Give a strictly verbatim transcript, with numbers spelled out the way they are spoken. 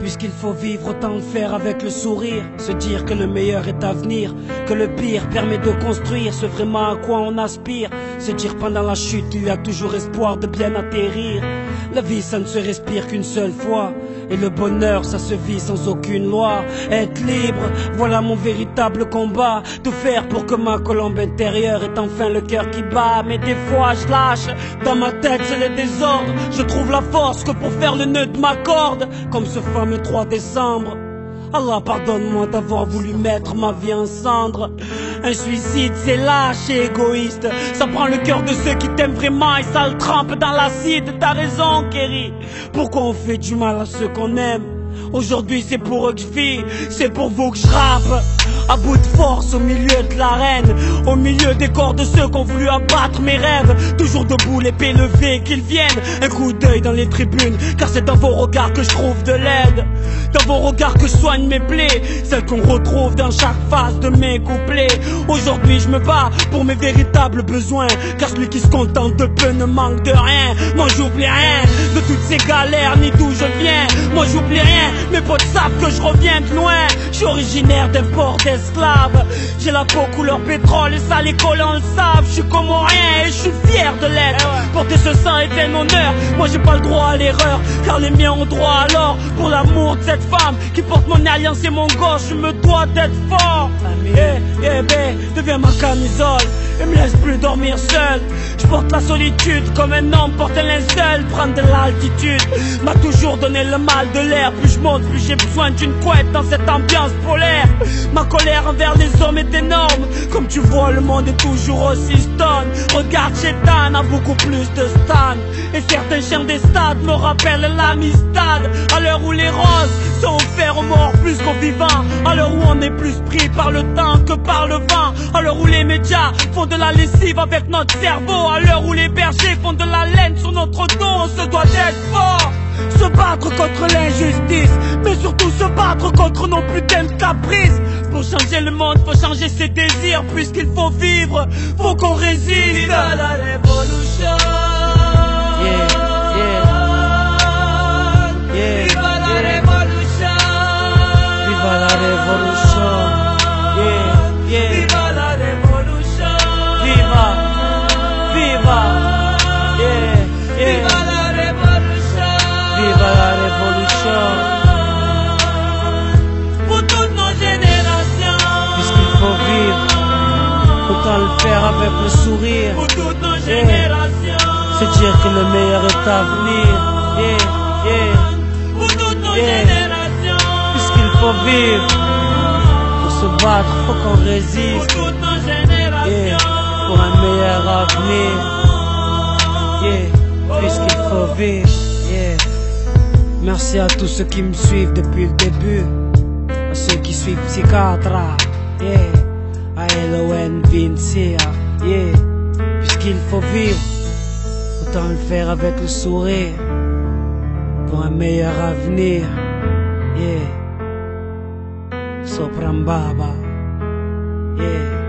Puisqu'il faut vivre, autant le faire avec le sourire. Se dire que le meilleur est à venir, que le pire permet de construire ce vraiment à quoi on aspire. Se dire pendant la chute il y a toujours espoir de bien atterrir. La vie ça ne se respire qu'une seule fois, et le bonheur ça se vit sans aucune loi. Être libre, voilà mon véritable combat. Tout faire pour que ma colombe intérieure ait enfin le cœur qui bat. Mais des fois je lâche, dans ma tête c'est le désordre. Je trouve la force que pour faire le nœud de ma corde. Comme ce fameux trois décembre. Allah pardonne-moi d'avoir voulu mettre ma vie en cendres. Un suicide c'est lâche et égoïste. Ça prend le cœur de ceux qui t'aiment vraiment et ça le trempe dans l'acide. T'as raison Kerry, pourquoi on fait du mal à ceux qu'on aime? Aujourd'hui c'est pour eux que je vis, c'est pour vous que je rappe. À bout de force au milieu de l'arène, au milieu des corps de ceux qui ont voulu abattre mes rêves. Toujours debout, l'épée levée, qu'ils viennent. Un coup d'œil dans les tribunes, car c'est dans vos regards que je trouve de l'aide. Dans vos regards que je soigne mes plaies, celles qu'on retrouve dans chaque phase de mes couplets. Aujourd'hui je me bats pour mes véritables besoins, car celui qui se contente de peu ne manque de rien. Moi j'oublie rien de toutes ces galères ni d'où je viens. Moi j'oublie rien, mes potes savent que je reviens de loin. Je suis originaire d'un port d'esclaves. J'ai la peau couleur pétrole et ça les collants le savent. Je suis comorien et je suis fier de l'être. Porter ce sang est un honneur, moi j'ai pas le droit à l'erreur, car les miens ont droit alors. Pour l'amour de cette femme qui porte mon alliance et mon gauche, je me dois d'être fort. Eh, eh, bé, deviens ma camisole et me laisse plus dormir seul. Je porte la solitude comme un homme porte un linceul. Prendre de l'altitude m'a toujours donné le mal de l'air. Plus je monte, plus j'ai besoin d'une couette dans cette ambiance polaire. Ma colère envers les hommes est énorme. Comme tu vois, le monde est toujours aussi stone. Regarde, Chétan a beaucoup plus de stan. Et certains chiens des stades me rappellent l'amistad. À l'heure où les roses sont offerts aux morts plus qu'aux vivants. À l'heure où on est plus pris par le temps que par le vent. À l'heure où les médias font de la lessive avec notre cerveau. À l'heure où les bergers font de la laine sur notre dos, on se doit d'être fort. Se battre contre l'injustice, mais surtout se battre contre nos putains de caprices. Pour changer le monde, faut changer ses désirs. Puisqu'il faut vivre, faut qu'on résiste. Viva la révolution. Yeah, yeah. Yeah, Viva la yeah. révolution. Viva la révolution. Yeah, yeah. Viva la révolution. Viva, viva. Yeah, yeah. Viva la révolution. Viva la révolution. Pour toutes nos générations. Puisqu'il faut vivre, autant le faire avec le sourire. Pour toutes nos Yeah. générations. Se dire que le meilleur est à venir. Yeah, yeah. Pour toutes nos Yeah. générations. Puisqu'il faut vivre, pour se battre, faut qu'on Pour résiste. toutes nos générations. Yeah, pour un meilleur avenir. Yeah, puisqu'il faut vivre. Yeah. Merci à tous ceux qui me suivent depuis le début, à ceux qui suivent Psychiatra. Yeah, à L O N Vincia. Yeah, puisqu'il faut vivre, autant le faire avec le sourire, pour un meilleur avenir. Yeah, Soprambaba. Yeah.